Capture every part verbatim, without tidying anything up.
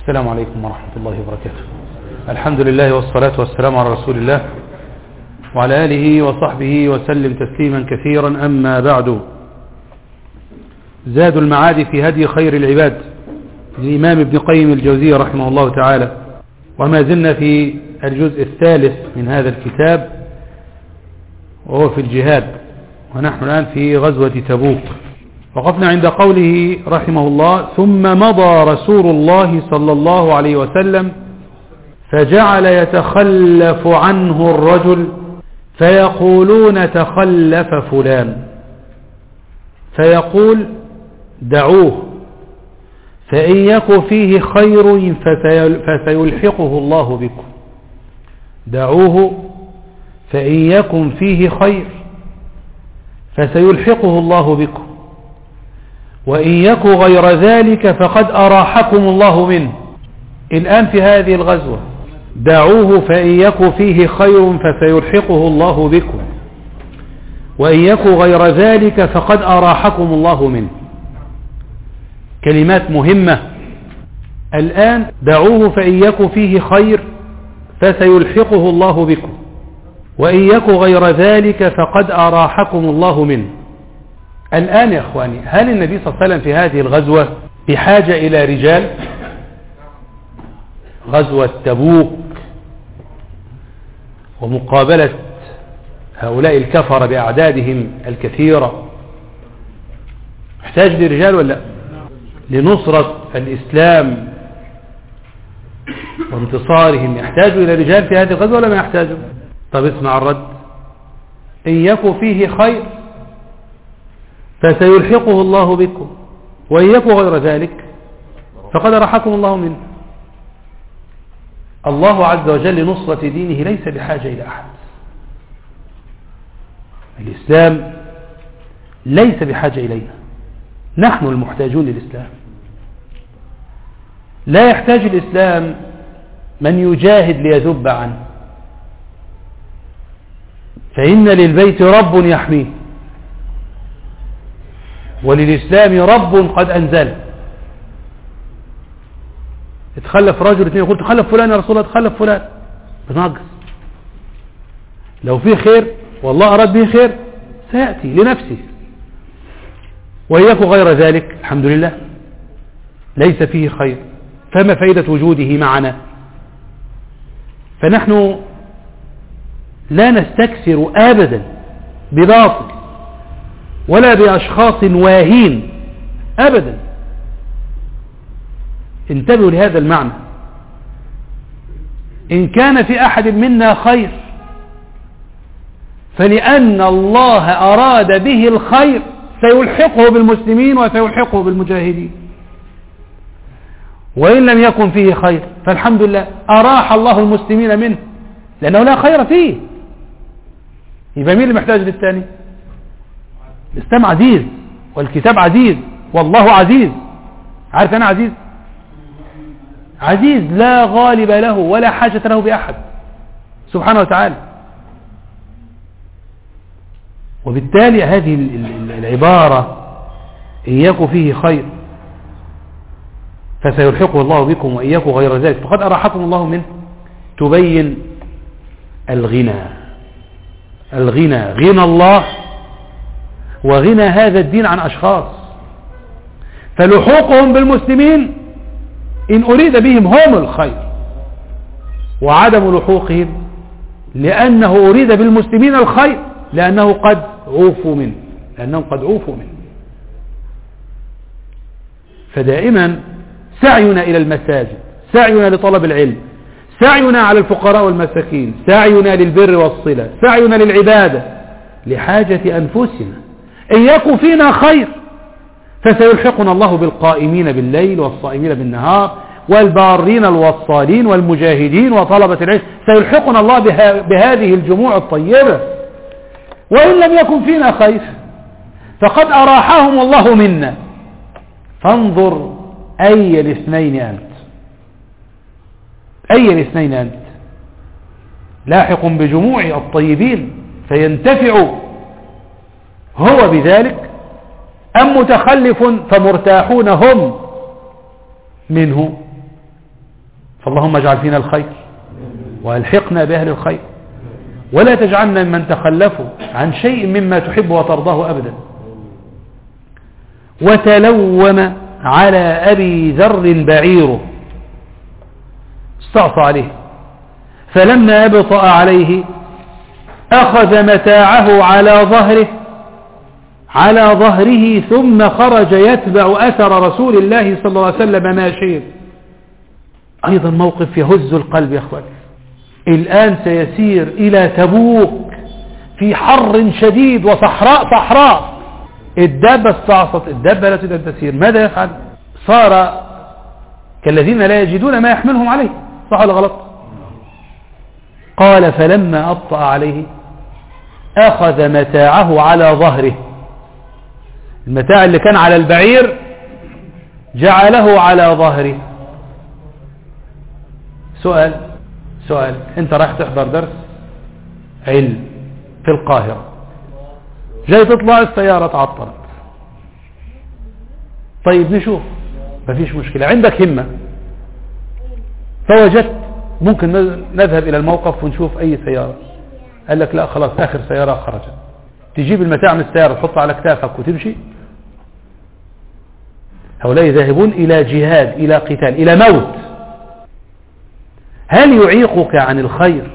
السلام عليكم ورحمة الله وبركاته. الحمد لله والصلاة والسلام على رسول الله وعلى آله وصحبه وسلم تسليما كثيرا. أما بعد، زاد المعاد في هدي خير العباد للإمام ابن قيم الجوزية رحمه الله تعالى، وما زلنا في الجزء الثالث من هذا الكتاب وهو في الجهاد، ونحن الآن في غزوة تبوك. وقفنا عند قوله رحمه الله: ثم مضى رسول الله صلى الله عليه وسلم فجعل يتخلف عنه الرجل فيقولون تخلف فلان، فيقول دعوه فإن يك فيه خير فسيلحقه الله بكم. دعوه فإن يكن فيه خير فسيلحقه الله بكم، وإن يك غير ذلك فقد أراحكم الله منه. الآن في هذه الغزوة: دعوه فإن يك فيه خير فسيلحقه الله بكم، وإن يك غير ذلك فقد أراحكم الله منه. كلمات مهمة. الآن دعوه فإن يك فيه خير فسيلحقه الله بكم، وإن يك غير ذلك فقد أراحكم الله منه. الآن يا أخواني، هل النبي صلى الله عليه وسلم في هذه الغزوة بحاجة إلى رجال؟ غزوة تبوك ومقابلة هؤلاء الكفر بأعدادهم الكثيرة، يحتاج لرجال ولا لنصرة الإسلام وانتصارهم؟ يحتاج إلى رجال في هذه الغزوة ولا ما يحتاجوا؟ طب اسمع الرد: إن يك فيه خير فسيلحقه الله بكم، وإن يك غير ذلك فقد أراحكم الله منه. الله عز وجل لنصرة دينه ليس بحاجة إلى أحد. الإسلام ليس بحاجة إلينا، نحن المحتاجون للإسلام. لا يحتاج الإسلام من يجاهد ليذب عنه، فإن للبيت رب يحميه، وللإسلام رب قد أنزل. اتخلف رجل اثنين يقول تخلف فلان يا رسول الله، تخلف فلان، بنقص. لو فيه خير والله أراد به خير سيأتي لنفسه، وإياك غير ذلك الحمد لله ليس فيه خير، فما فائدة وجوده معنا؟ فنحن لا نستكثر أبدا بباطل ولا بأشخاص واهين أبدا. انتبهوا لهذا المعنى. إن كان في أحد منا خير فلأن الله أراد به الخير سيلحقه بالمسلمين وسيلحقه بالمجاهدين، وإن لم يكن فيه خير فالحمد لله أراح الله المسلمين منه، لأنه لا خير فيه. يبقى مين اللي محتاج للثاني؟ الإسلام عزيز والكتاب عزيز والله عزيز. عارف أنا عزيز؟ عزيز لا غالب له ولا حاجة له بأحد سبحانه وتعالى. وبالتالي هذه العبارة إن يك فيه خير فسيلحقه الله بكم، وإن يك غير ذلك فقد أراحكم الله منه، تبين الغنى. الغنى غنى الله وغنى هذا الدين عن أشخاص. فلحوقهم بالمسلمين إن أريد بهم هم الخير، وعدم لحوقهم لأنه أريد بالمسلمين الخير لأنه قد عوفوا منه لأنهم قد عوفوا منه. فدائما سعينا إلى المساجد، سعينا لطلب العلم، سعينا على الفقراء والمساكين، سعينا للبر والصلة، سعينا للعبادة لحاجة أنفسنا. إن يكن فينا خير فسيلحقنا الله بالقائمين بالليل والصائمين بالنهار والبارين الوصالين والمجاهدين وطلبة العلم، سيلحقنا الله بها بهذه الجموع الطيبة. وإن لم يكن فينا خير فقد أراحهم الله منا. فانظر أي الاثنين أنت، أي الاثنين أنت، لاحق بجموع الطيبين فينتفع هو بذلك، أم متخلف فمرتاحون هم منه؟ فاللهم اجعل فينا الخير والحقنا بأهل الخير، ولا تجعلنا ممن تخلفوا عن شيء مما تحب وترضاه أبدا. وتلوم على أبي ذر بعيره، استعصى عليه، فلما أبطأ عليه أخذ متاعه على ظهره على ظهره ثم خرج يتبع أثر رسول الله صلى الله عليه وسلم ماشيا. أيضا موقف يهز القلب يا أخواني. الآن سيسير إلى تبوك في حر شديد وصحراء صحراء، الدابة استعصت، الدابة لا تريد أن تسير، ماذا يفعل؟ صار كالذين لا يجدون ما يحملهم عليه، صح ولا غلط؟ قال فلما أبطأ عليه أخذ متاعه على ظهره، المتاع اللي كان على البعير جعله على ظهره. سؤال سؤال انت رايح تحضر درس علم في القاهرة، جاي تطلع السيارة تعطلت، طيب نشوف، مفيش مشكلة، عندك همة فوجدت ممكن نذهب إلى الموقف ونشوف أي سيارة، قال لك لا خلاص آخر سيارة خرجت، تجيب المتاع من السيارة تحطها على كتافك وتمشي. هؤلاء ذاهبون إلى جهاد، إلى قتال، إلى موت. هل يعيقك عن الخير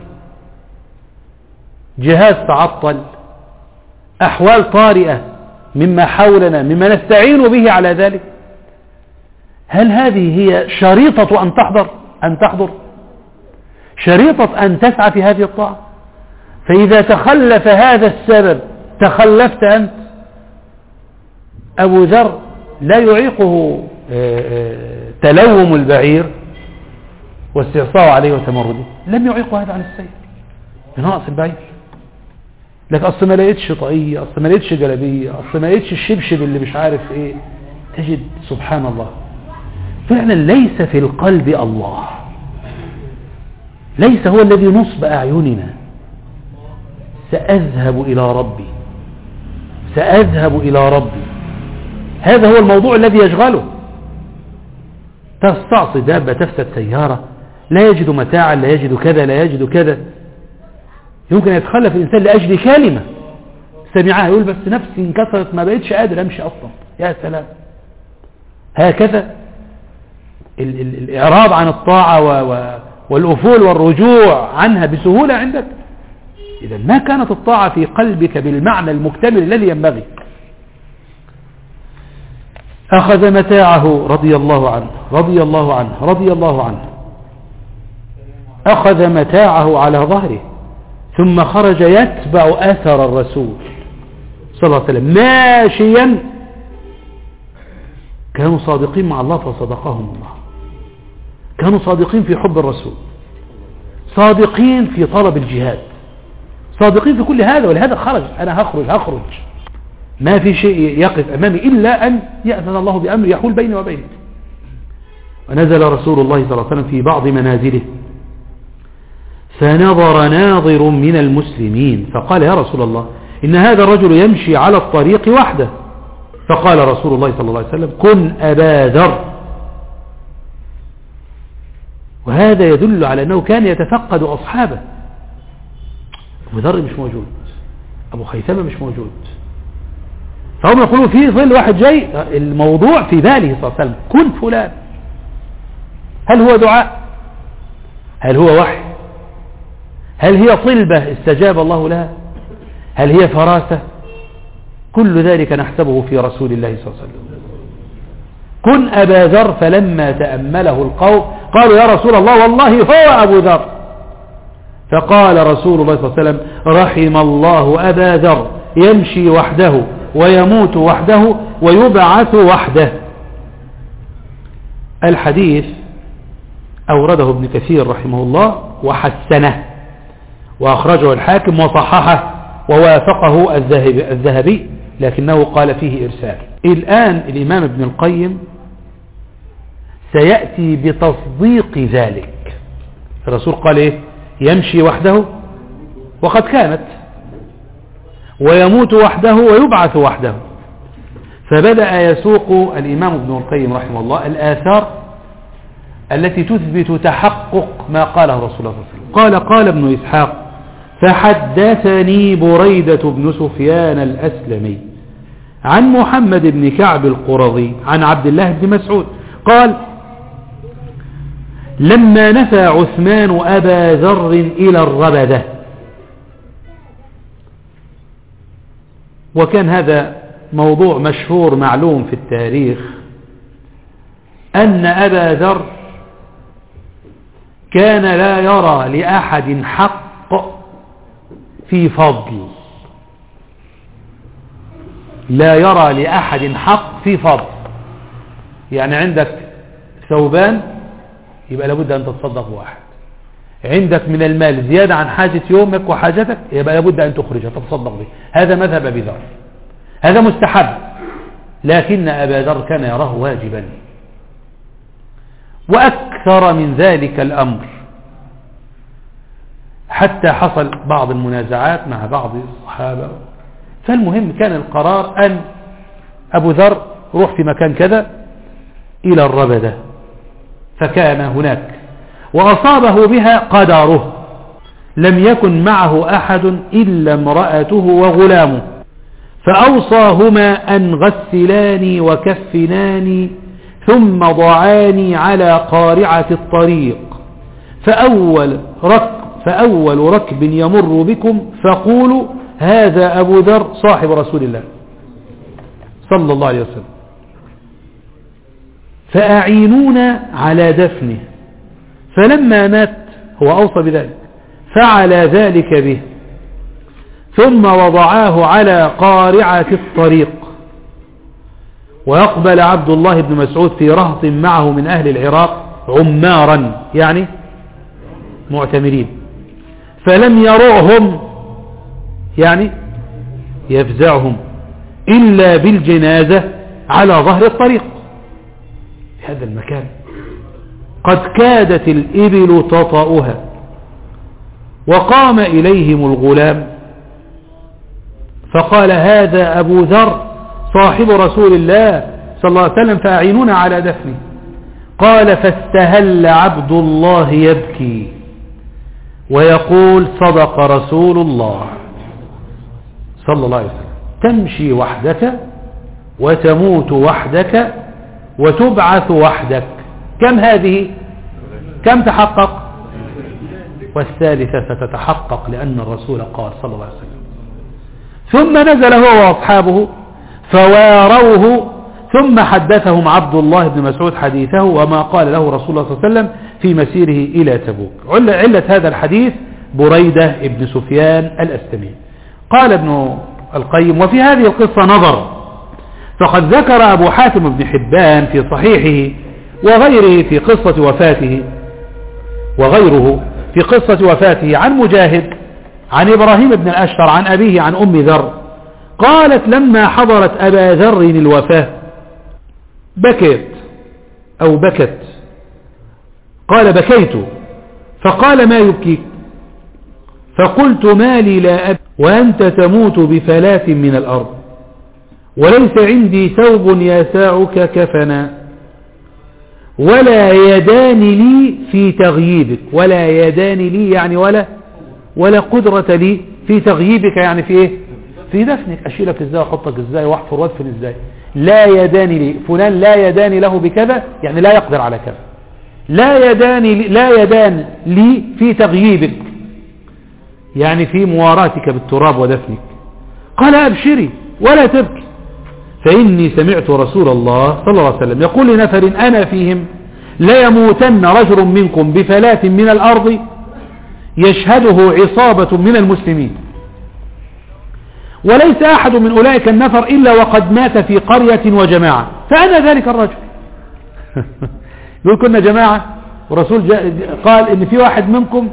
جهاز تعطل، أحوال طارئة مما حولنا مما نستعين به على ذلك؟ هل هذه هي شريطة أن تحضر أن تحضر شريطة أن تسعى في هذه الطاعة؟ فإذا تخلف هذا السبب تخلفت أنت. أبو ذر لا يعيقه تلوم البعير واستعصاء عليه وتمرده، لم يعيقه هذا عن السير بنقص البعير. لك أصل ما لقيتش طاقية، أصل ما لقيتش جلبية، أصل ما لقيتش الشبشب اللي مش عارف إيه. تجد سبحان الله فعلا ليس في القلب الله، ليس هو الذي نصب أعيننا. سأذهب إلى ربي، سأذهب إلى ربي، هذا هو الموضوع الذي يشغله. تستعصي دابة، تفسد سيارة، لا يجد متاعا، لا يجد كذا، لا يجد كذا. يمكن يتخلف الإنسان لأجل كلمة سمعها يقول بس نفسي انكسرت ما بقيتش قادر أمشي أصلا. يا سلام، هكذا ال ال الإعراض عن الطاعة و و والأفول والرجوع عنها بسهولة عندك. إذا ما كانت الطاعة في قلبك بالمعنى المكتمل الذي ينبغي. أخذ متاعه رضي الله عنه رضي الله عنه رضي الله عنه أخذ متاعه على ظهره ثم خرج يتبع أثر الرسول صلى الله عليه وسلم ماشيا. كانوا صادقين مع الله فصدقهم الله، كانوا صادقين في حب الرسول، صادقين في طلب الجهاد، صادقين في كل هذا. ولهذا خرج، أنا هخرج هخرج ما في شيء يقف أمامي إلا أن يأذن الله بأمر يحول بيني وبينه. ونزل رسول الله صلى الله عليه وسلم في بعض منازله فنظر ناظر من المسلمين فقال يا رسول الله إن هذا الرجل يمشي على الطريق وحده. فقال رسول الله صلى الله عليه وسلم كن أبا ذر. وهذا يدل على أنه كان يتفقد أصحابه. أبو ذر مش موجود، أبو خيثمة مش موجود، فهم يقولون في ظل واحد جاي، الموضوع في باله صلى الله عليه وسلم كن فلان. هل هو دعاء؟ هل هو وحي؟ هل هي طلبة استجاب الله لها؟ هل هي فراسة؟ كل ذلك نحسبه في رسول الله صلى الله عليه وسلم. كن أبا ذر. فلما تأمله القوم قالوا يا رسول الله والله هو أبو ذر. فقال رسول الله صلى الله عليه وسلم رحم الله أبا ذر يمشي وحده ويموت وحده ويبعث وحده. الحديث أورده ابن كثير رحمه الله وحسنه، وأخرجه الحاكم وصححه ووافقه الذهبي, الذهبي لكنه قال فيه إرسال. الآن الإمام ابن القيم سيأتي بتصديق ذلك. الرسول قال إيه؟ يمشي وحده وقد كانت، ويموت وحده ويبعث وحده. فبدأ يسوق الإمام ابن القيم رحمه الله الآثار التي تثبت تحقق ما قاله رسول الله صلى الله عليه وسلم. قال قال ابن إسحاق: فحدثني بريدة بن سفيان الأسلمي عن محمد بن كعب القرظي عن عبد الله بن مسعود قال: لما نفى عثمان أبا ذر إلى الربدة، وكان هذا موضوع مشهور معلوم في التاريخ، أن أبا ذر كان لا يرى لأحد حق في فضل، لا يرى لأحد حق في فضل. يعني عندك ثوبان يبقى لابد أن تتصدق بواحد، عندك من المال زيادة عن حاجة يومك وحاجتك يبقى لابد أن تخرجها تتصدق به. هذا مذهب أبي ذر، هذا مستحب، لكن أبا ذر كان يراه واجبا. وأكثر من ذلك الأمر حتى حصل بعض المنازعات مع بعض الصحابة. فالمهم كان القرار أن أبو ذر روح في مكان كذا إلى الربدة، فكان هناك وأصابه بها قدره، لم يكن معه أحد إلا امرأته وغلامه، فأوصاهما أن غسلاني وكفناني ثم ضعاني على قارعة الطريق، فأول ركب, فأول ركب يمر بكم فقولوا هذا أبو ذر صاحب رسول الله صلى الله عليه وسلم، فأعينونا على دفنه. فلما مات هو أوصى بذلك فعل ذلك به، ثم وضعاه على قارعة الطريق. ويقبل عبد الله بن مسعود في رهط معه من أهل العراق عمارا، يعني معتمرين، فلم يرعهم يعني يفزعهم إلا بالجنازة على ظهر الطريق. في هذا المكان قد كادت الإبل تطأها، وقام إليهم الغلام فقال هذا أبو ذر صاحب رسول الله صلى الله عليه وسلم فأعينونا على دفنه. قال فاستهل عبد الله يبكي ويقول صدق رسول الله صلى الله عليه وسلم: تمشي وحدك وتموت وحدك وتبعث وحدك. كم هذه؟ كم تحقق؟ والثالثة ستتحقق لأن الرسول قال صلى الله عليه وسلم. ثم نزل هو وأصحابه فواروه، ثم حدثهم عبد الله بن مسعود حديثه وما قال له رسول الله صلى الله عليه وسلم في مسيره إلى تبوك. علة هذا الحديث بريدة بن سفيان الأسلمي. قال ابن القيم: وفي هذه القصة نظر، فقد ذكر أبو حاتم بن حبان في صحيحه وغيره في قصة وفاته وغيره في قصة وفاته عن مجاهد عن إبراهيم بن الأشهر عن أبيه عن أم ذر قالت: لما حضرت أبا ذر الوفاة بكيت أو بكت، قال بكيت، فقال ما يبكيك؟ فقلت ما لي لا أبكي وأنت تموت بفلاة من الأرض وليس عندي ثوب يساعك كفنا ولا يدان لي في تغييبك. ولا يدان لي يعني ولا ولا قدرة لي في تغييبك، يعني في ايه؟ في دفنك. اشيلك ازاي واحطك ازاي واحفر وادفن ازاي؟ لا يدان لي، فلان لا يدان له بكذا يعني لا يقدر على كذا. لا يدان لي لا يدان لي في تغييبك يعني في مواراتك بالتراب ودفنك. قال أبشري ولا تبكي، فإني سمعت رسول الله صلى الله عليه وسلم يقول لنفر أنا فيهم: لا يموتن رجل منكم بفلاة من الأرض يشهده عصابة من المسلمين، وليس أحد من أولئك النفر إلا وقد مات في قرية وجماعة، فأنا ذلك الرجل. يقول كنا جماعة ورسول قال إن في واحد منكم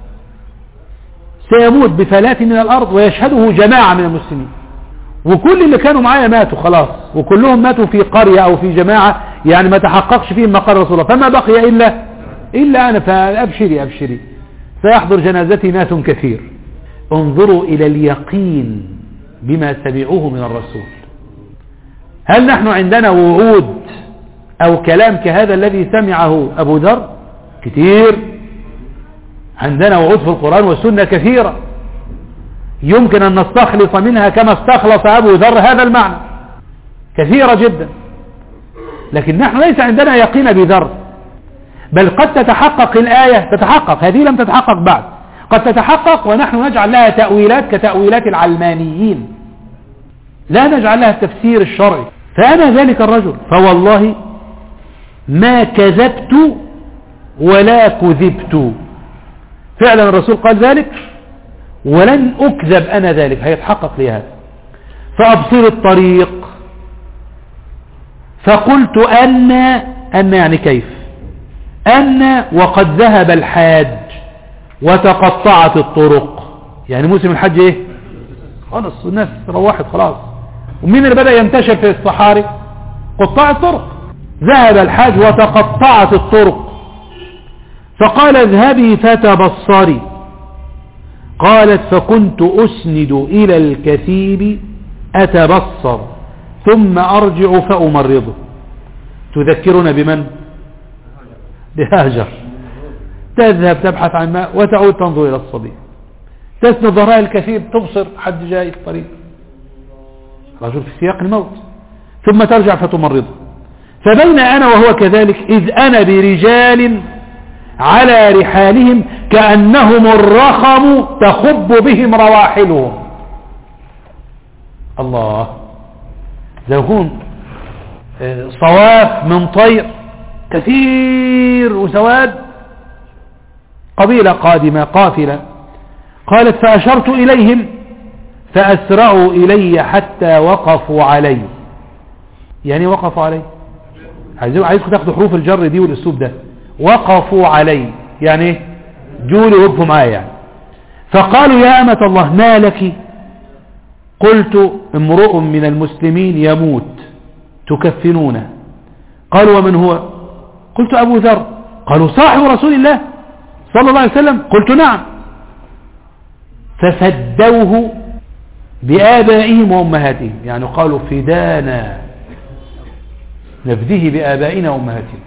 سيموت بفلاة من الأرض ويشهده جماعة من المسلمين، وكل اللي كانوا معايا ماتوا خلاص، وكلهم ماتوا في قرية أو في جماعة يعني ما تحققش فيهم ما قال رسول الله، فما بقي إلا إلا أنا، فأبشري أبشري سيحضر جنازتي ناس كثير. انظروا إلى اليقين بما سمعوه من الرسول. هل نحن عندنا وعود أو كلام كهذا الذي سمعه أبو ذر كثير. عندنا وعود في القرآن والسنة كثيرة يمكن أن نستخلص منها كما استخلص أبو ذر هذا المعنى، كثيرة جدا. لكن نحن ليس عندنا يقين بذر، بل قد تتحقق الآية، تتحقق هذه لم تتحقق بعد، قد تتحقق ونحن نجعل لها تأويلات كتأويلات العلمانيين، لا نجعل لها التفسير الشرعي. فأنا ذلك الرجل فوالله ما كذبت ولا كذبت. فعلا الرسول قال ذلك ولن أكذب أنا ذلك، هيتحقق لي هذا. فأبصر الطريق فقلت أن أن يعني كيف أن وقد ذهب الحاج وتقطعت الطرق، يعني موسم الحج ايه خلاص الناس روحت خلاص، ومين اللي بدأ ينتشر في الصحاري؟ قطاع الطرق. ذهب الحاج وتقطعت الطرق. فقال اذهبي فتبصري. قالت فكنت أسند إلى الكثيب أتبصر ثم أرجع فأمرضه. تذكرنا بمن؟ بهاجر، تذهب تبحث عن ماء وتعود تنظر إلى الصبي، تسند ظهرها الكثيب تبصر حد جاي في الطريق، رجل في سياق الموت، ثم ترجع فتمرضه. فبين أنا وهو كذلك إذ أنا برجال على رحالهم كأنهم الرخم تخب بهم رواحلهم. الله، لو يكون صواف من طير كثير وسواد، قبيلة قادمة قافلة. قالت فأشرت إليهم فأسرعوا إلي حتى وقفوا علي. يعني وقفوا علي، عايزكم تاخدوا حروف الجر دي والاسلوب ده. وقفوا علي يعني جولي وقفوا معايا يعني. فقالوا يا أمة الله ما لك؟ قلت امرؤ من المسلمين يموت تكفنونه. قالوا ومن هو؟ قلت أبو ذر. قالوا صاحب رسول الله صلى الله عليه وسلم. قلت نعم. ففدوه بآبائهم وأمهاتهم، يعني قالوا فدانا نفديه بآبائنا وأمهاتنا.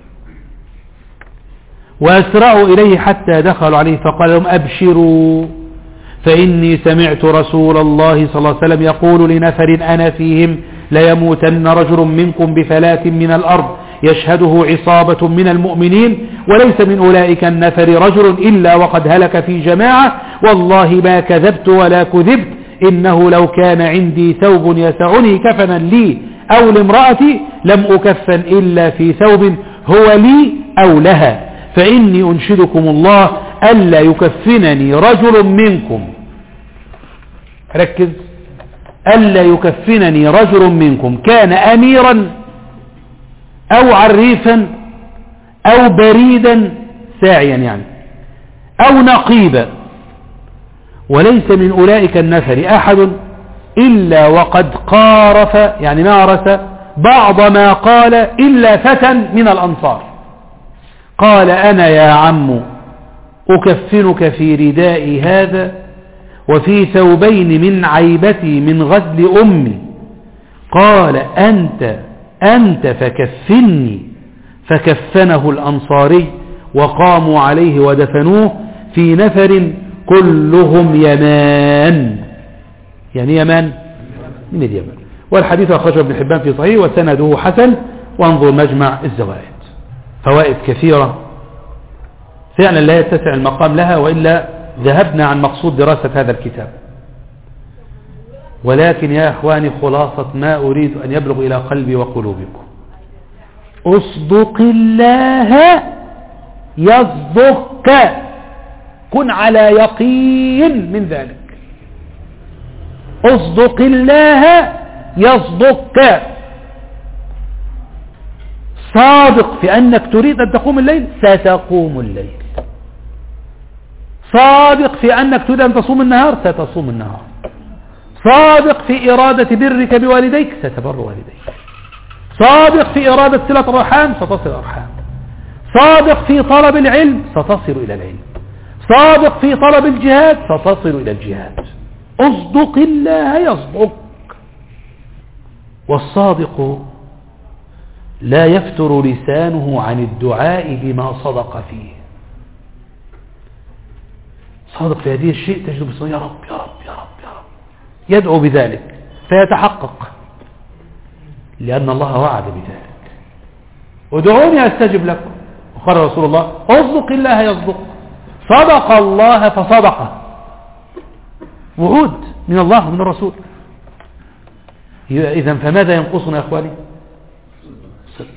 وأسرعوا إليه حتى دخلوا عليه فقال لهم أبشروا فإني سمعت رسول الله صلى الله عليه وسلم يقول لنفر أنا فيهم ليموتن رجل منكم بفلاة من الأرض يشهده عصابة من المؤمنين وليس من أولئك النفر رجل إلا وقد هلك في جماعة. والله ما كذبت ولا كذبت، إنه لو كان عندي ثوب يسعني كفنا لي أو لامرأتي لم أكفن إلا في ثوب هو لي أو لها، فإني أنشدكم الله ألا يكفنني رجل منكم، ركز، ألا يكفنني رجل منكم كان أميرا أو عريفا أو بريدا ساعيا يعني أو نقيبا، وليس من أولئك النفر أحد إلا وقد قارف يعني مارس بعض ما قال إلا فتى من الأنصار. قال أنا يا عم أكفنك في ردائي هذا وفي ثوبين من عيبتي من غزل أمي. قال أنت أنت فكفني. فكفنه الأنصاري وقاموا عليه ودفنوه في نفر كلهم يمان، يعني يمان من اليمن. والحديث أخرجه ابن حبان في صحيح وسنده حسن، وانظر مجمع الزوائد. فوائد كثيرة فعلا لا يتسع المقام لها، وإلا ذهبنا عن مقصود دراسة هذا الكتاب. ولكن يا أخواني خلاصة ما أريد أن يبلغ إلى قلبي وقلوبكم: أصدق الله يصدقك، كن على يقين من ذلك. أصدق الله يصدقك، صادق في أنك تريد أن تقوم الليل ستقوم الليل، صادق في أنك تريد أن تصوم النهار ستصوم النهار، صادق في إرادة برك بوالديك ستبر والديك، صادق في إرادة صلة الرحام ستصل الأرحام، صادق في طلب العلم ستصل إلى العلم، صادق في طلب الجهاد ستصل إلى الجهاد. أصدق الله يصدق. والصادق لا يفتر لسانه عن الدعاء بما صدق فيه. صادق في هذه الشيء تجد بصير يا رب يا رب يا رب يا رب، يدعو بذلك فيتحقق، لأن الله وعد بذلك. ادعوني أستجب لكم. وقال رسول الله اصدق الله يصدق، صدق الله فصدقه. وعود من الله ومن الرسول. إذن فماذا ينقصنا يا أخواني؟ صدق.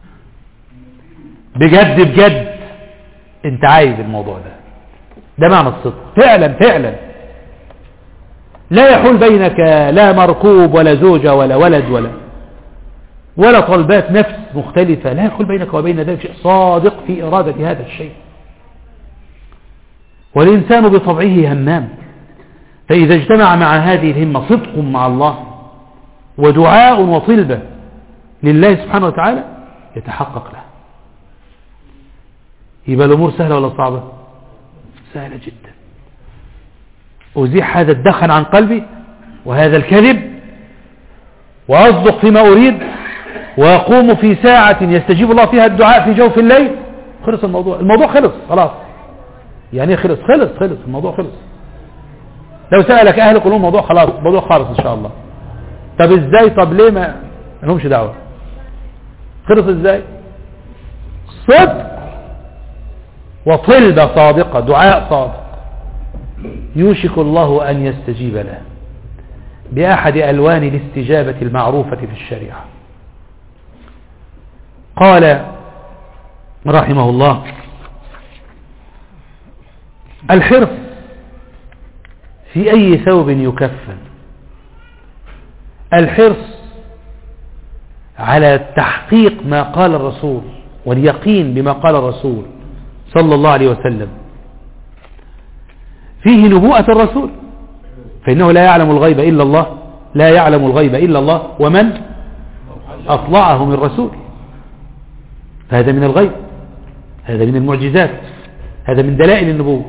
بجد بجد انت عايز الموضوع ده، ده معنى الصدق فعلا فعلا. لا يحول بينك لا مركوب ولا زوجة ولا ولد ولا ولا طلبات نفس مختلفة، لا يحول بينك وبين ذلك شيء. صادق في إرادة هذا الشيء. والإنسان بطبعه همام، فإذا اجتمع مع هذه الهمة صدق مع الله ودعاء وطلبة لله سبحانه وتعالى يتحقق له. يبقى الأمور سهلة ولا صعبة؟ سهلة جدا. أزيح هذا الدخن عن قلبي وهذا الكذب، وأصدق فيما أريد، وأقوم في ساعة يستجيب الله فيها الدعاء في جوف الليل. خلص الموضوع. الموضوع خلص خلاص. يعني خلص خلص خلص الموضوع خلص. لو سألك أهل قلوب الموضوع خلاص، الموضوع خالص إن شاء الله. طب إزاي؟ طب ليه؟ ما لهمش دعوة. خلص إزاي؟ صدق وطلبة صادقة، دعاء صادق، يوشك الله أن يستجيب له بأحد ألوان الاستجابة المعروفة في الشريعة. قال رحمه الله: الحرص في أي ثوب يكفن، الحرص على تحقيق ما قال الرسول واليقين بما قال الرسول صلى الله عليه وسلم، فيه نبوءة الرسول، فإنه لا يعلم الغيب إلا الله، لا يعلم الغيب إلا الله ومن أطلعه من رسول. فهذا من الغيب، هذا من المعجزات، هذا من دلائل النبوة.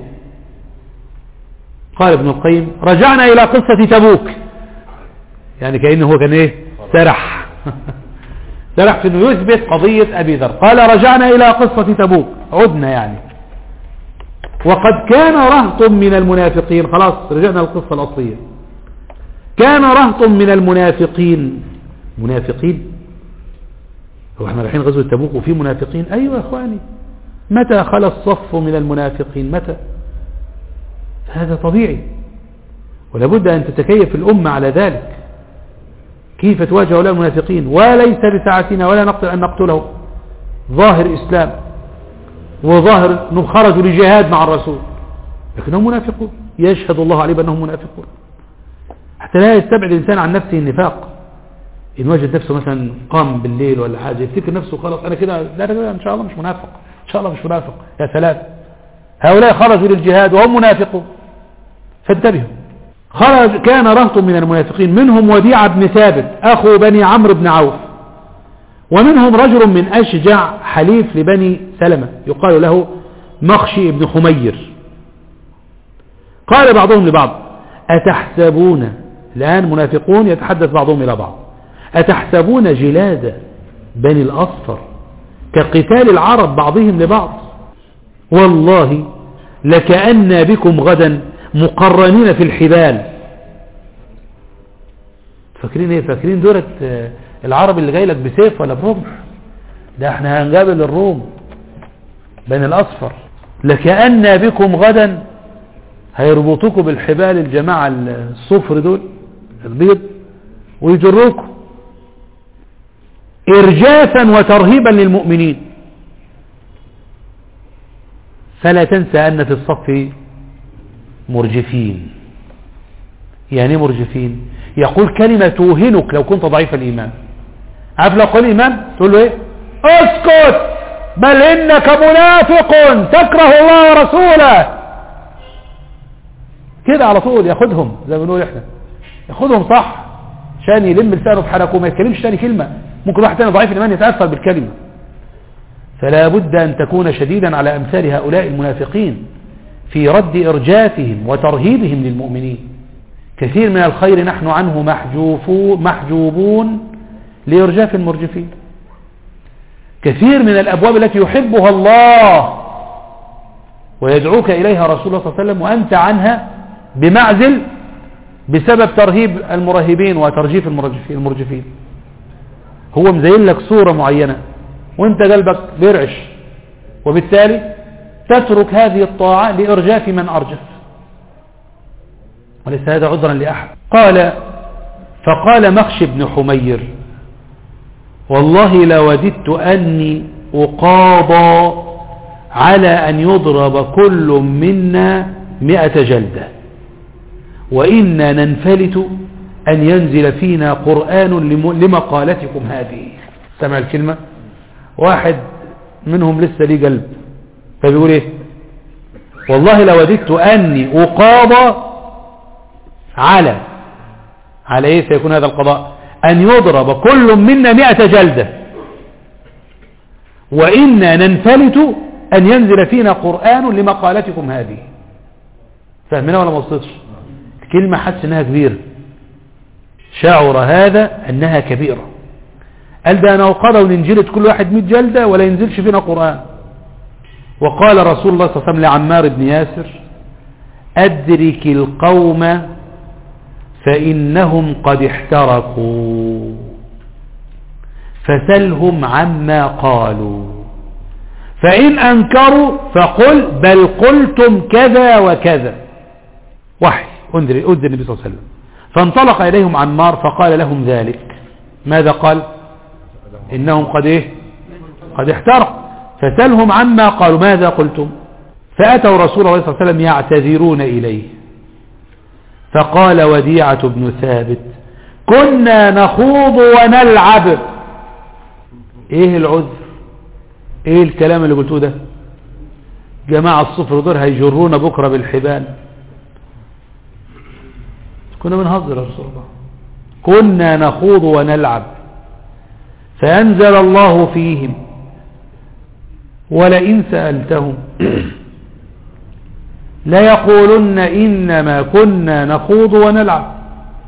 قال ابن القيم: رجعنا إلى قصة تبوك، يعني كأنه هو كان إيه؟ سرح سرح في أنه يثبت قضية أبي ذر. قال: رجعنا إلى قصة تبوك، عدنا يعني. وقد كان رهط من المنافقين، خلاص رجعنا للقصة الأصلية. كان رهط من المنافقين. منافقين؟ هو احنا رايحين غزوة تبوك وفي منافقين؟ أيوة يا أخواني. متى خلى الصف من المنافقين؟ متى؟ هذا طبيعي، ولابد أن تتكيف الأمة على ذلك. كيف تواجه هؤلاء المنافقين؟ وليس بساعتنا ولا نقتل أن نقتله، ظاهر إسلام وظاهر أنهم خرجوا لجهاد مع الرسول، لكنهم منافقون، يشهد الله عليه بأنهم منافقون. حتى لا يستبعد الإنسان عن نفسه النفاق. إن وجد نفسه مثلا قام بالليل ولا حاجة يفتكر نفسه خلاص أنا كده، لا لا إن شاء الله مش منافق، إن شاء الله مش منافق. يا سلام، هؤلاء خرجوا للجهاد وهم منافقون، فانتبهوا. خرج كان رهط من المنافقين، منهم وديع بن ثابت أخو بني عمرو بن عوف، ومنهم رجل من أشجع حليف لبني سلمة يقال له مخشي بن خمير. قال بعضهم لبعض: أتحسبون، الآن منافقون يتحدث بعضهم إلى بعض، أتحسبون جلاد بني الأصفر كقتال العرب بعضهم لبعض؟ والله لكأن بكم غدا مقرنين في الحبال. فاكرين ايه؟ فاكرين دولة العرب اللي جاي لك بسيف ولا برمح؟ ده احنا هنقابل الروم بني الأصفر. لكأن بكم غدا، هيربطوكوا بالحبال الجماعة الصفر دول البيض ويجروكوا إرجافا وترهيبا للمؤمنين. فلا تنسى أن في الصف مرجفين. يعني مرجفين؟ يقول كلمة توهنك لو كنت ضعيف الإيمان. عارف لو قال الإيمان تقول له إيه؟ اسكت، بل إنك منافق تكره الله ورسوله. كده على طول ياخدهم زي ما بنقول احنا، ياخدهم صح عشان يلم لسانه في حلقه وما يتكلمش تاني كلمة. ممكن واحد تاني ضعيف الإيمان يتأثر بالكلمة. فلا بد أن تكون شديدا على أمثال هؤلاء المنافقين في رد إرجافهم وترهيبهم للمؤمنين. كثير من الخير نحن عنه محجوبون لإرجاف المرجفين. كثير من الأبواب التي يحبها الله ويدعوك إليها رسول الله صلى الله عليه وسلم وأنت عنها بمعزل بسبب ترهيب المرهبين وترجيف المرجفين. هو مزين لك صورة معينة وانت قلبك بيرعش، وبالتالي تترك هذه الطاعة لإرجاف من أرجف، وليس هذا عذرا لأحد. قال فقال مخش بن حمير والله لوددت أني أقاضى على أن يضرب كل منا مئة جلدة وإنا ننفلت أن ينزل فينا قرآن لمقالتكم هذه. سمع الكلمة؟ واحد منهم لسه ليه قلب، فبيقول ايه؟ والله لوددت أني أقاضى على على ايه سيكون هذا القضاء؟ أن يضرب كل منا مئة جلدة وإنا ننفلت أن ينزل فينا قرآن لمقالتكم هذه. فاهمنا ولا ما وصلتش؟ كلمة حس انها كبيرة، شعر هذا انها كبيرة. قال ده انا وقضوا ننجلد كل واحد مئة جلدة ولا ينزلش فينا قرآن. وقال رسول الله صلى الله عليه وسلم لعمار بن ياسر أدرك القوم فإنهم قد احترقوا فسلهم عما قالوا فإن أنكروا فقل بل قلتم كذا وكذا. وحي أنزل النبي صلى الله عليه وسلم. فانطلق إليهم عمار فقال لهم ذلك. ماذا قال؟ إنهم قد إيه؟ قد احترق. فسلهم عما قالوا ماذا قلتم؟ فأتوا رسول الله صلى الله عليه وسلم يعتذرون إليه فقال وديعة بن ثابت كنا نخوض ونلعب. ايه العذر؟ ايه الكلام اللي قلتوه ده؟ جماعة الصفر دول هيجرونا بكرة بالحبال. كنا بنهزر يا رسول الله. كنا نخوض ونلعب فأنزل الله فيهم ولئن سألتهم ليقولن إنما كنا نخوض ونلعب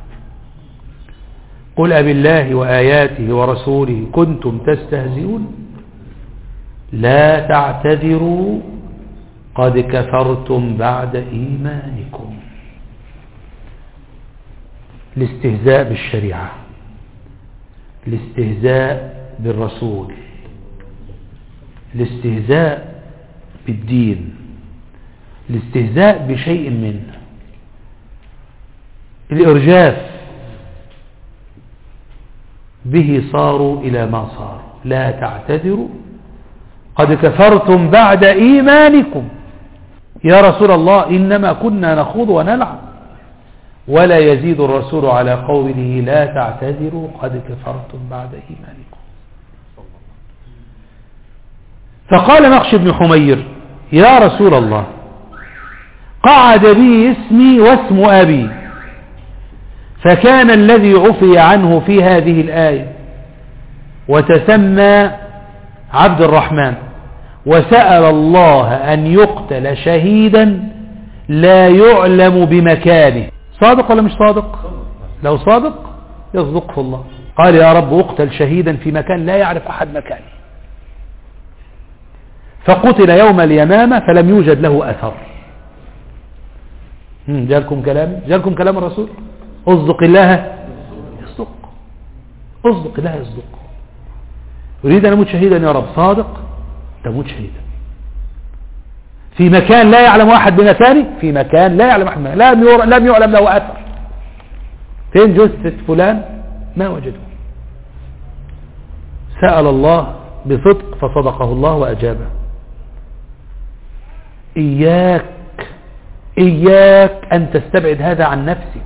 قل أبالله وآياته ورسوله كنتم تستهزئون لا تعتذروا قد كفرتم بعد إيمانكم. الاستهزاء بالشريعة، الاستهزاء بالرسول، الاستهزاء بالدين، الاستهزاء بشيء منه، الإرجاف به صاروا إلى ما صاروا. لا تعتذروا قد كفرتم بعد إيمانكم. يا رسول الله إنما كنا نخوض ونلعب. ولا يزيد الرسول على قوله لا تعتذروا قد كفرتم بعد إيمانكم. فقال مخش بن حمير يا رسول الله قعد بي اسمي واسم أبي فكان الذي عفي عنه في هذه الآية وتسمى عبد الرحمن وسأل الله أن يقتل شهيدا لا يعلم بمكانه. صادق ولا مش صادق؟ لو صادق يصدقه الله. قال يا رب اقتل شهيدا في مكان لا يعرف أحد مكانه. فقتل يوم اليمامة فلم يوجد له أثر. جالكم كلام جالكم كلام الرسول. اصدق الله يصدق، اصدق الله يصدق. أريد أن أموت شهيدا يا رب. صادق تموت شهيدا في مكان لا يعلم أحد بمكانه، في مكان لا يعلم أحد بمكانه. لم يعلم له أثر. فين جثة فلان؟ ما وجدوه. سأل الله بصدق فصدقه الله وأجابه. إياك إياك أن تستبعد هذا عن نفسك.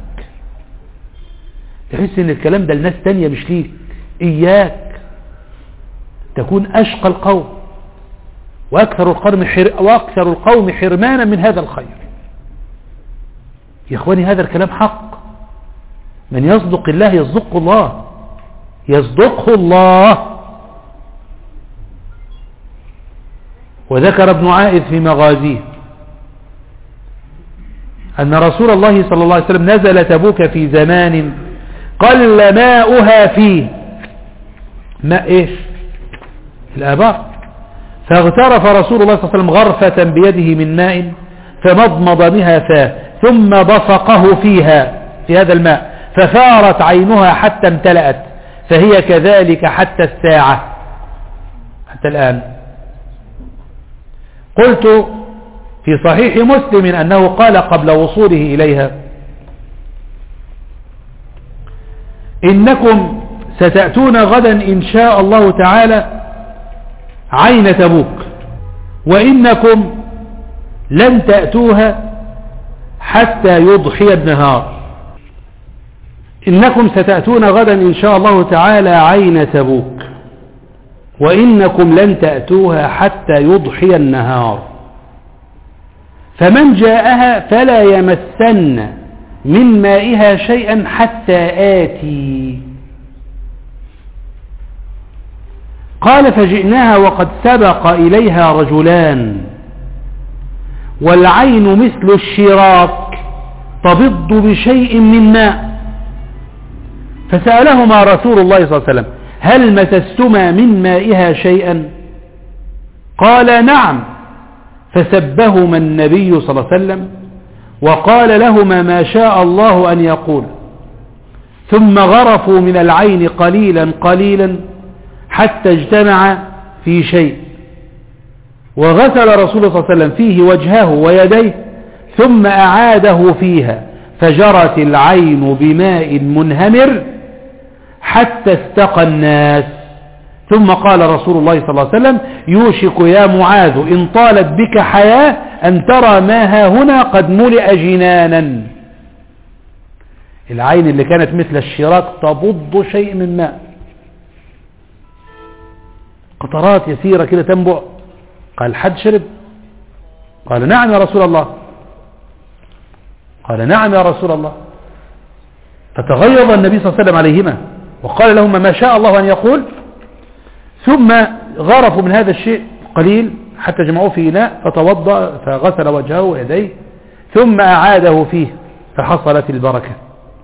تحس ان الكلام ده لناس تانية مش ليك. إياك تكون أشقى القوم وأكثر القوم حر... وأكثر القوم حرمانا من هذا الخير. يا إخواني هذا الكلام حق. من يصدق الله يصدقه الله، يصدقه الله. وذكر ابن عائذ في مغازيه أن رسول الله صلى الله عليه وسلم نزل تبوك في زمان قل ماؤها فيه. ماء إيش؟ الآبار. فاغترف رسول الله صلى الله عليه وسلم غرفة بيده من ماء فمضمض بها فاه ثم بصقه فيها في هذا الماء ففارت عينها حتى امتلأت، فهي كذلك حتى الساعة، حتى الآن. قلت في صحيح مسلم أنه قال قبل وصوله إليها: إنكم ستأتون غدا إن شاء الله تعالى عين تبوك، وإنكم لن تأتوها حتى يضحي النهار. إنكم ستأتون غدا إن شاء الله تعالى عين تبوك، وإنكم لن تأتوها حتى يضحي النهار، فمن جاءها فلا يمسن من مائها شيئا حتى آتي. قال: فجئناها وقد سبق إليها رجلان والعين مثل الشراك تبض بشيء من ماء، فسألهما رسول الله صلى الله عليه وسلم: هل مسستما من مائها شيئا؟ قال: نعم. فسبهما النبي صلى الله عليه وسلم وقال لهما ما شاء الله أن يقول، ثم غرفوا من العين قليلا قليلا حتى اجتمع في شيء، وغسل رسول الله صلى الله عليه وسلم فيه وجهه ويديه ثم أعاده فيها، فجرت العين بماء منهمر حتى استقى الناس. ثم قال رسول الله صلى الله عليه وسلم: يوشك يا معاذ إن طالت بك حياة أن ترى ما ها هنا قد ملئ جنانا. العين اللي كانت مثل الشراك تبض شيء من ماء، قطرات يسيرة كده تنبع. قال: حد شرب؟ قال: نعم يا رسول الله. قال: نعم يا رسول الله. فتغيظ النبي صلى الله عليه وسلم عليهما وقال لهما ما شاء الله أن يقول، ثم غرفوا من هذا الشيء قليل حتى جمعوه في إناء فتوضأ فغسل وجهه ويديه ثم أعاده فيه فحصلت البركة،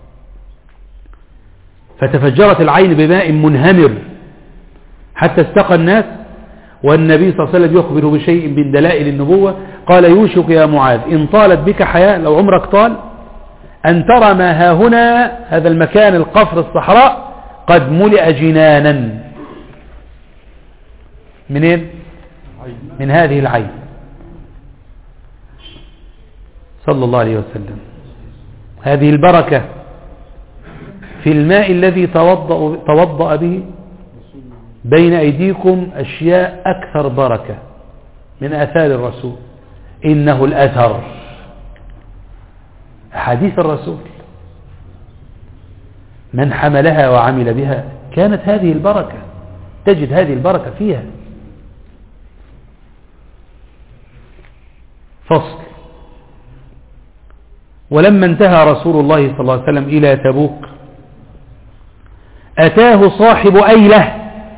فتفجرت العين بماء منهمر حتى استقى الناس. والنبي صلى الله عليه وسلم يخبر بشيء من دلائل النبوة، قال: يوشك يا معاذ إن طالت بك حياة، لو عمرك طال، أن ترى ما ها هنا، هذا المكان القفر الصحراء، قد ملئ جنانا. منين؟ من هذه العين. صلى الله عليه وسلم. هذه البركة في الماء الذي توضأ, توضأ به بين أيديكم أشياء أكثر بركة من آثار الرسول. إنه الأثر، حديث الرسول، من حملها وعمل بها كانت هذه البركة، تجد هذه البركة فيها. فصل. ولما انتهى رسول الله صلى الله عليه وسلم إلى تبوك أتاه صاحب أيلة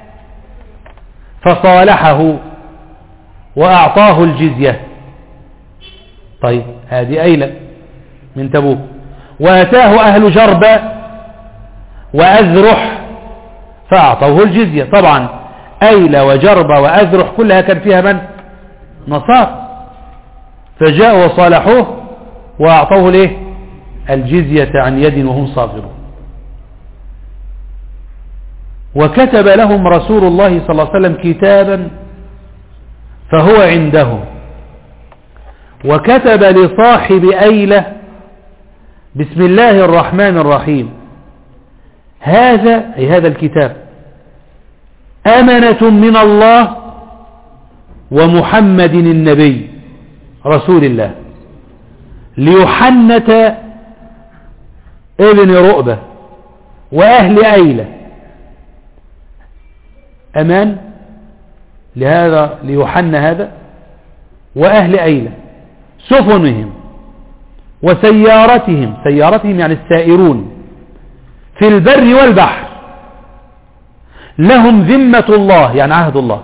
فصالحه وأعطاه الجزية. طيب، هذه أيلة من تبوك. وأتاه أهل جربة وأذرح فأعطوه الجزية. طبعا أيلة وجربة وأذرح كلها كان فيها من؟ نصارى، فجاءوا وصالحوه وأعطوه له الجزية عن يد وهم صاغرون. وكتب لهم رسول الله صلى الله عليه وسلم كتابا فهو عنده، وكتب لصاحب أيلة بسم الله الرحمن الرحيم، هذا أي هذا الكتاب أمنة من الله ومحمد النبي رسول الله ليحنة ابن رؤبة وأهل أيلة. أمان لهذا ليحن هذا وأهل أيلة، سفنهم وسيارتهم، سيارتهم يعني السائرون في البر والبحر، لهم ذمة الله يعني عهد الله،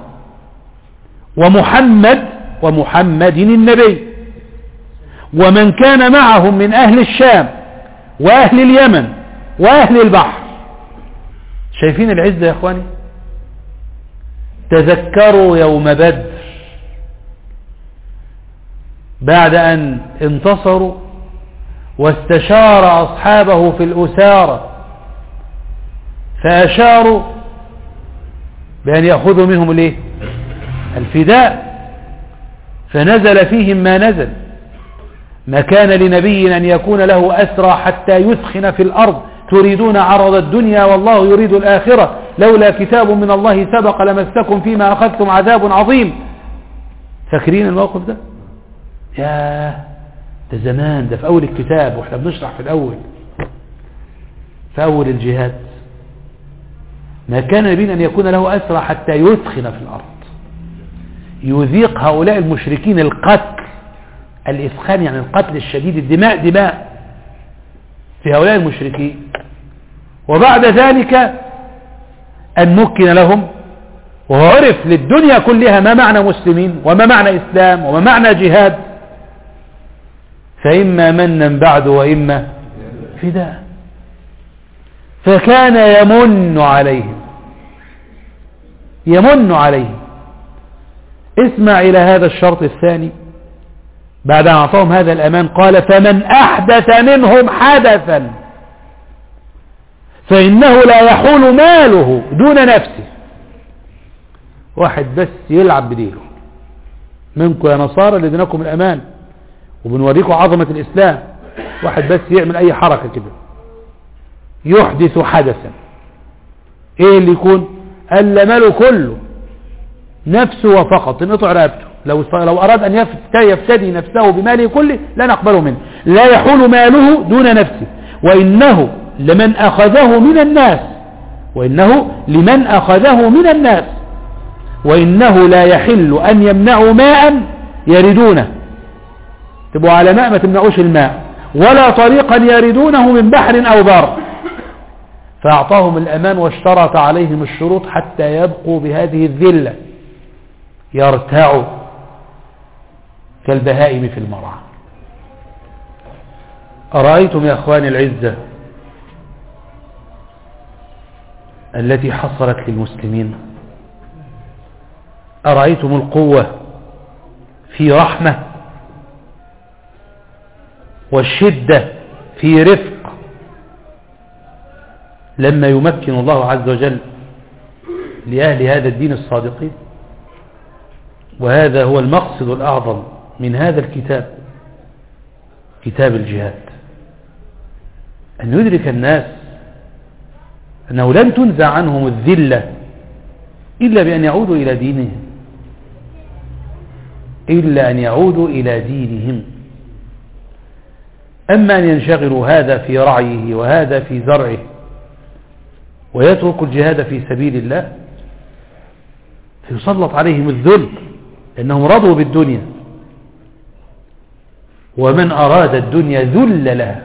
ومحمد ومحمد النبي، ومن كان معهم من أهل الشام وأهل اليمن وأهل البحر. شايفين العزة يا أخواني؟ تذكروا يوم بدر بعد أن انتصروا واستشار أصحابه في الأسارة فأشاروا بأن يأخذوا منهم الايه الفداء، فنزل فيهم ما نزل. ما كان لنبي أن يكون له أسرى حتى يثخن في الأرض تريدون عرض الدنيا والله يريد الآخرة لولا كتاب من الله سبق لمسكم فيما أخذتم عذاب عظيم. فاكرين الموقف ده؟ يا ده زمان، ده في أول الكتاب وإحنا بنشرح في الأول في أول الجهاد. ما كان نبي أن يكون له أسرى حتى يثخن في الأرض، يذيق هؤلاء المشركين القتل. الإثخان يعني القتل الشديد، الدماء دماء في هؤلاء المشركين، وبعد ذلك أن مكن لهم وعرف للدنيا كلها ما معنى مسلمين وما معنى إسلام وما معنى جهاد، فإما منا بعد وإما فداء. فكان يمن عليهم يمن عليهم اسمع إلى هذا الشرط الثاني بعد أن أعطاهم هذا الأمان. قال فمن أحدث منهم حدثا فإنه لا يحول ماله دون نفسه. واحد بس يلعب بديله منكم يا نصارى اللي اديناكم الأمان وبنوريكم عظمة الإسلام، واحد بس يعمل أي حركة كده يحدث حدثا، ايه اللي يكون؟ ألا ماله كله نفسه وفقط تنقطع رقبته. لو لو أراد أن يفتدي نفسه بماله كله لا نقبله منه. لا يحول ماله دون نفسه، وإنه لمن أخذه من الناس وإنه لمن أخذه من الناس وإنه لا يحل أن يمنعوا ماء يردونه، تبقوا على ماء ما تمنعوش الماء، ولا طريقا يردونه من بحر أو بر. فأعطاهم الأمان واشترط عليهم الشروط حتى يبقوا بهذه الذلة يرتعوا كالبهائم في المرعى. أرأيتم يا أخواني العزة التي حصلت للمسلمين؟ أرأيتم القوة في رحمة والشدة في رفق لما يمكن الله عز وجل لأهل هذا الدين الصادقين؟ وهذا هو المقصد الأعظم من هذا الكتاب، كتاب الجهاد، أن يدرك الناس أنه لن تنزع عنهم الذلة إلا بأن يعودوا إلى دينهم إلا أن يعودوا إلى دينهم. أما أن ينشغلوا هذا في رعيه وهذا في زرعه ويتركوا الجهاد في سبيل الله فيسلط عليهم الذل، لأنهم رضوا بالدنيا، ومن أراد الدنيا ذل لها،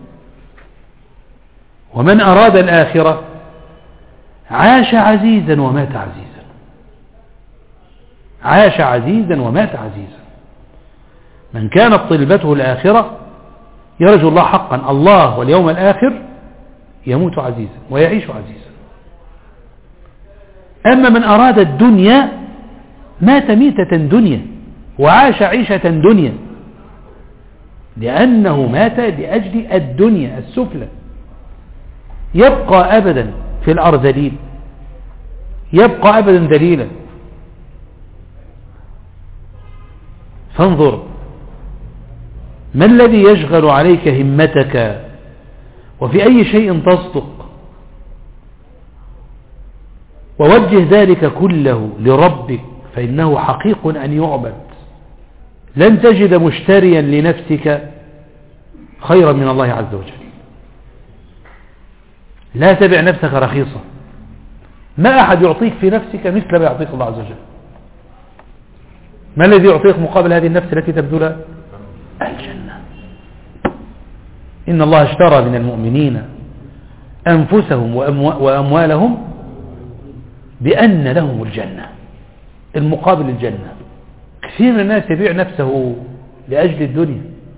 ومن أراد الآخرة عاش عزيزا ومات عزيزا عاش عزيزا ومات عزيزا. من كانت طلبته الآخرة يرجو الله حقا الله واليوم الآخر يموت عزيزا ويعيش عزيزا. أما من أراد الدنيا مات ميتة دنيا وعاش عيشة دنيا، لأنه مات لأجل الدنيا السفلى، يبقى أبدا في الأرض ذليل، يبقى أبدا ذليلا. فانظر ما الذي يشغل عليك همتك وفي أي شيء تصدق، ووجه ذلك كله لربك فإنه حقيق أن يعبد. لن تجد مشتريا لنفسك خيرا من الله عز وجل. لا تبع نفسك رخيصة، ما أحد يعطيك في نفسك مثل ما يعطيك الله عز وجل. ما الذي يعطيك مقابل هذه النفس التي تبذلها؟ الجنة. إن الله اشترى من المؤمنين أنفسهم وأموالهم بأن لهم الجنة، المقابل الجنة. كثير من الناس يبيع نفسه لأجل الدنيا،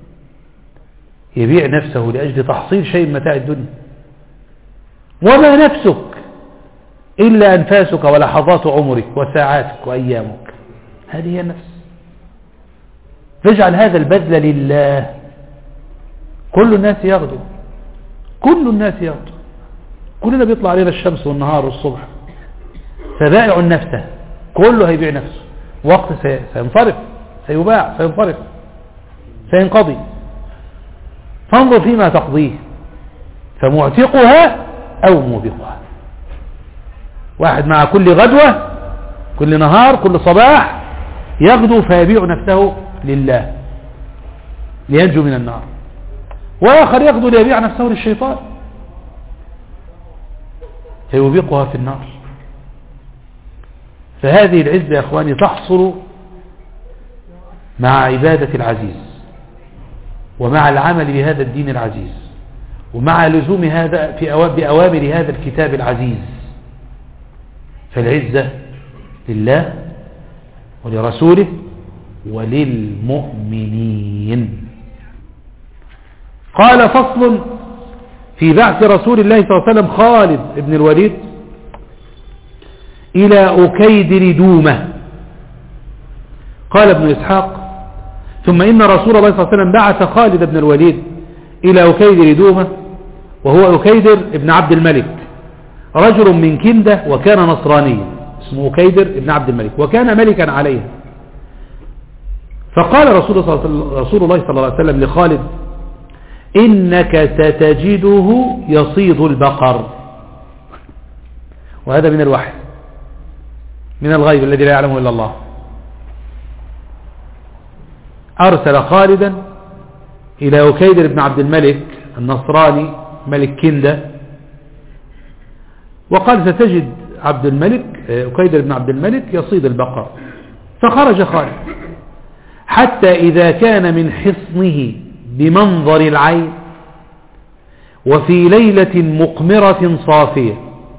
يبيع نفسه لأجل تحصيل شيء من متاع الدنيا. وما نفسك إلا أنفاسك ولحظات عمرك وساعاتك وأيامك. هذه هي النفس. فاجعل هذا البذل لله. كل الناس يغدو، كل الناس يغدو، كلنا بيطلع علينا الشمس والنهار والصبح، فبائع نفسه، كله هيبيع نفسه، وقت سينصرف، سيباع، سينصرف، سينقضي. فانظر فيما تقضيه، فمعتقها أو موبقها. واحد مع كل غدوة، كل نهار، كل صباح يغدو فيبيع نفسه لله لينجو من النار، وآخر يغدو ليبيع نفسه للشيطان فيوبقها في النار. فهذه العزة يا أخواني تحصل مع عبادة العزيز، ومع العمل بهذا الدين العزيز، ومع لزوم هذا في بأوامر هذا الكتاب العزيز. فالعزة لله ولرسوله وللمؤمنين. قال فصل في بعث رسول الله صلى الله عليه وسلم خالد بن الوليد إلى أكيدر دومة. قال ابن إسحاق ثم إن رسول الله صلى الله عليه وسلم بعث خالد بن الوليد إلى أكيدر دومة، وهو أكيدر ابن عبد الملك، رجل من كندة وكان نصرانيا، اسمه أكيدر ابن عبد الملك، وكان ملكا عليها. فقال رسول الله صلى الله عليه وسلم لخالد: إنك ستجده يصيد البقر. وهذا من الوحي، من الغيب الذي لا يعلمه إلا الله. أرسل خالدا إلى أكيدر بن عبد الملك النصراني ملك كندة، وقال: ستجد عبد الملك أكيدر بن عبد الملك يصيد البقر. فخرج خالد حتى إذا كان من حصنه بمنظر العين وفي ليلة مقمرة صافية.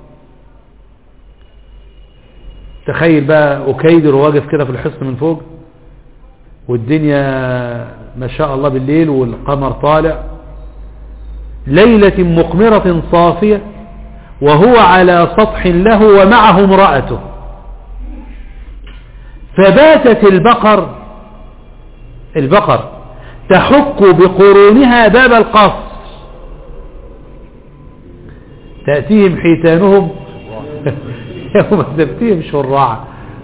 تخيل بقى أكيدر واقف كده في الحصن من فوق، والدنيا ما شاء الله بالليل والقمر طالع، ليلة مقمرة صافية، وهو على سطح له ومعه امرأته. فباتت البقر البقر تحك بقرونها باب القصر، تأتيهم حيتانهم يوم سبتهم شرعا.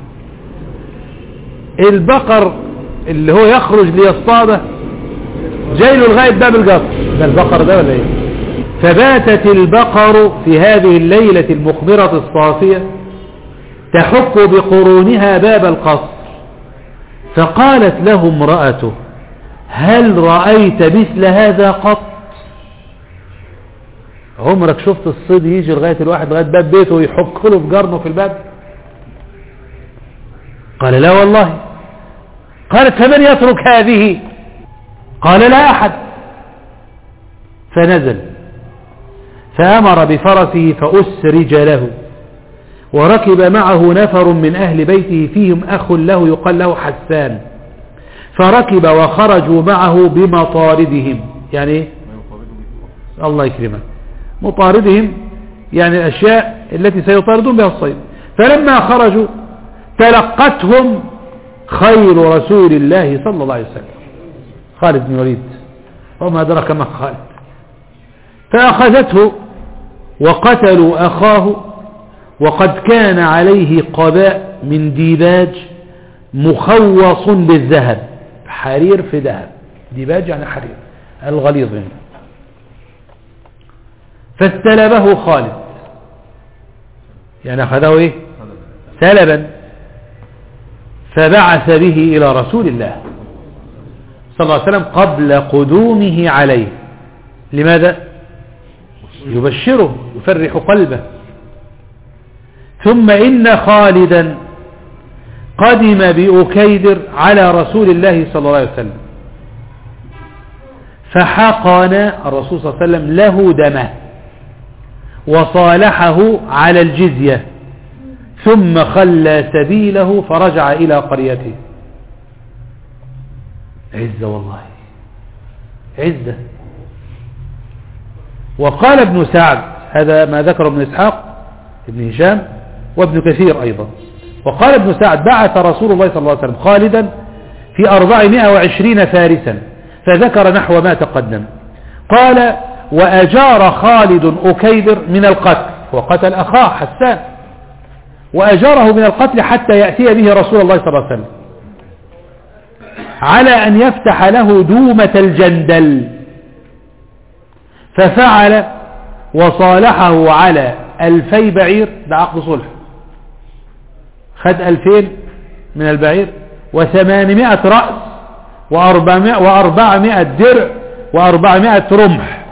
البقر اللي هو يخرج ليصطاده جاي له لغاية باب القصر. ده البقر ده ولا ايه؟ فباتت البقر في هذه الليلة المقمرة الصافية تحك بقرونها باب القصر. فقالت له امرأته: هل رأيت مثل هذا قط؟ عمرك شفت الصيد يجي لغاية الواحد لغاية باب بيته ويحك له بقرنه في الباب؟ قال: لا والله. قالت: فمن يترك هذه؟ قال: لا أحد. فنزل فأمر بفرسه فأسرج له، وركب معه نفر من أهل بيته فيهم أخ له يقال له حسان، فركب وخرجوا معه بمطاردهم. يعني الله يكرمك، مطاردهم يعني الأشياء التي سيطاردون بها الصيد. فلما خرجوا تلقتهم خيل رسول الله صلى الله عليه وسلم، خالد بن الوليد، وما أدرك ما خالد. فأخذته وقتلوا أخاه، وقد كان عليه قباء من ديباج مخوص بالذهب، حرير في ذهب، ديباج يعني حرير الغليظ منه. فاستلبه خالد، يعني أخذه إيه؟ سلبا. فبعث به إلى رسول الله صلى الله عليه وسلم قبل قدومه عليه. لماذا؟ يبشره، يفرح قلبه. ثم إن خالدا قدم بأكيدر على رسول الله صلى الله عليه وسلم، فحقن الرسول صلى الله عليه وسلم له دمه وصالحه على الجزية، ثم خلى سبيله فرجع إلى قريته. عزة والله، عزة. وقال ابن سعد، هذا ما ذكر ابن إسحاق ابن هشام، وابن كثير أيضا. وقال ابن سعد بعث رسول الله صلى الله عليه وسلم خالدا في أربعمائة وعشرين فارسا، فذكر نحو ما تقدم. قال وأجار خالد أكيدر من القتل، وقتل أخاه حسان، وأجاره من القتل حتى يأتي به رسول الله صلى الله عليه وسلم على أن يفتح له دومة الجندل، ففعل وصالحه على ألفي بعير، ده عقد صلح، خد ألفين من البعير وثمانمائة رأس وأربعمائة, وأربعمائة درع وأربعمائة رمح،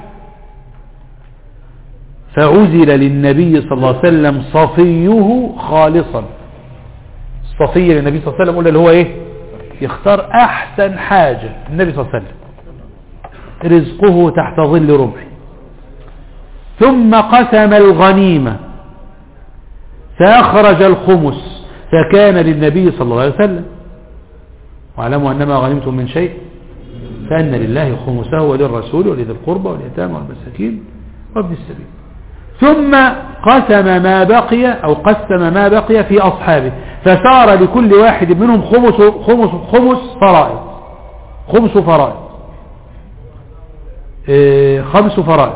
فعزل للنبي صلى الله عليه وسلم صفيه خالصا. الصفي للنبي صلى الله عليه وسلم قلنا اللي هو ايه؟ يختار احسن حاجة النبي صلى الله عليه وسلم، رزقه تحت ظل رمحه. ثم قسم الغنيمة فأخرج الخمس فكان للنبي صلى الله عليه وسلم، واعلموا أنما غنمتم من شيء فأن لله خمسه وللرسول ولذي القربى واليتامى والمساكين وابن السبيل. ثم قسم ما بقي أو قسم ما بقي في أصحابه، فصار لكل واحد منهم خمس خمس خمس فرائض خمس فرائض إيه خمس فرائض.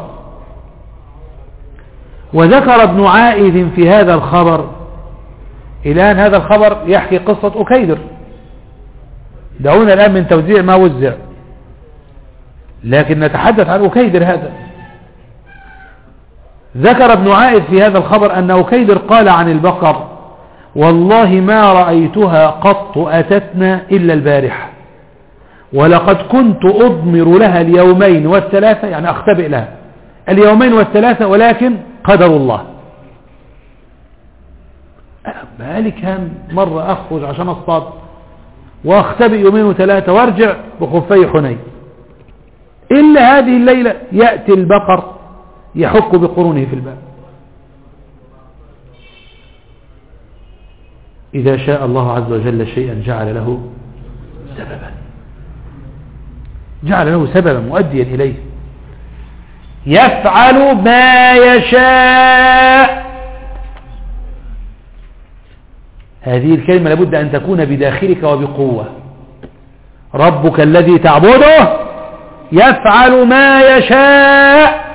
وذكر ابن عائذ في هذا الخبر، الآن هذا الخبر يحكي قصة أكيدر، دعونا الآن من توزيع ما وزع، لكن نتحدث عن أكيدر هذا. ذكر ابن عائذ في هذا الخبر أن أكيدر قال عن البقر والله ما رأيتها قط أتتنا إلا البارحة، ولقد كنت أضمر لها اليومين والثلاثة، يعني أختبئ لها اليومين والثلاثة، ولكن قدر الله. بقالي كان مرة أخرج عشان أصطاد وأختبئ يومين وثلاثة وارجع بخفي حنين، إلا هذه الليلة يأتي البقر يحك بقرونه في الباب. إذا شاء الله عز وجل شيئا جعل له سببا، جعل له سببا مؤديا إليه، يفعل ما يشاء. هذه الكلمة لابد أن تكون بداخلك وبقوة. ربك الذي تعبده يفعل ما يشاء،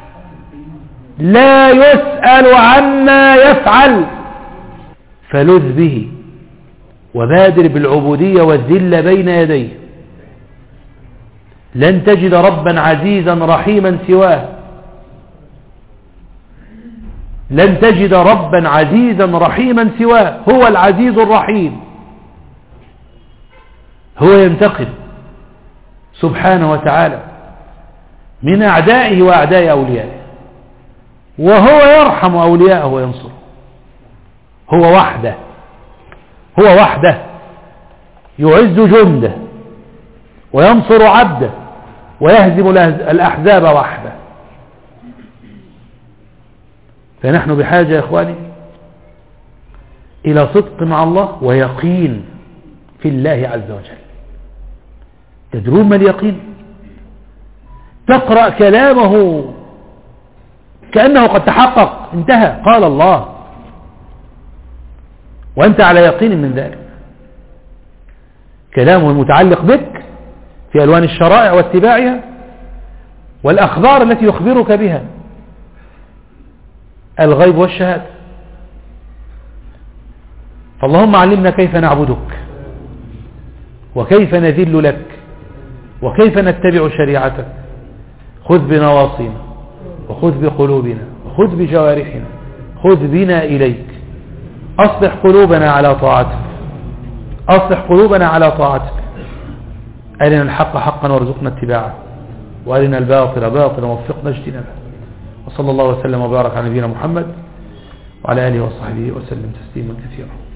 لا يسأل عما يفعل، فلذ به وبادر بالعبودية والذل بين يديه. لن تجد ربا عزيزا رحيما سواه، لن تجد ربا عزيزا رحيما سواه. هو العزيز الرحيم، هو ينتقم سبحانه وتعالى من أعدائه وأعداء أوليائه، وهو يرحم أولياءه وينصره. هو وحده هو وحده يعز جنده وينصر عبده ويهزم الأحزاب وحده. فنحن بحاجة يا إخواني إلى صدق مع الله ويقين في الله عز وجل. تدرون ما اليقين؟ تقرأ كلامه كأنه قد تحقق، انتهى، قال الله، وأنت على يقين من ذلك. كلامه المتعلق بك في ألوان الشرائع واتباعها والأخبار التي يخبرك بها، الغيب والشهادة. فاللهم علمنا كيف نعبدك وكيف نذل لك وكيف نتبع شريعتك. خذ بنواصينا وخذ بقلوبنا وخذ بجوارحنا، خذ بنا إليك. أصلح قلوبنا على طاعتك، أصلح قلوبنا على طاعتك. أرنا الحق حقا وارزقنا اتباعه، وأرنا الباطل باطلا ووفقنا اجتنابه. وصلى الله وسلم وبارك على نبينا محمد وعلى آله وصحبه وسلم تسليما كثيرا.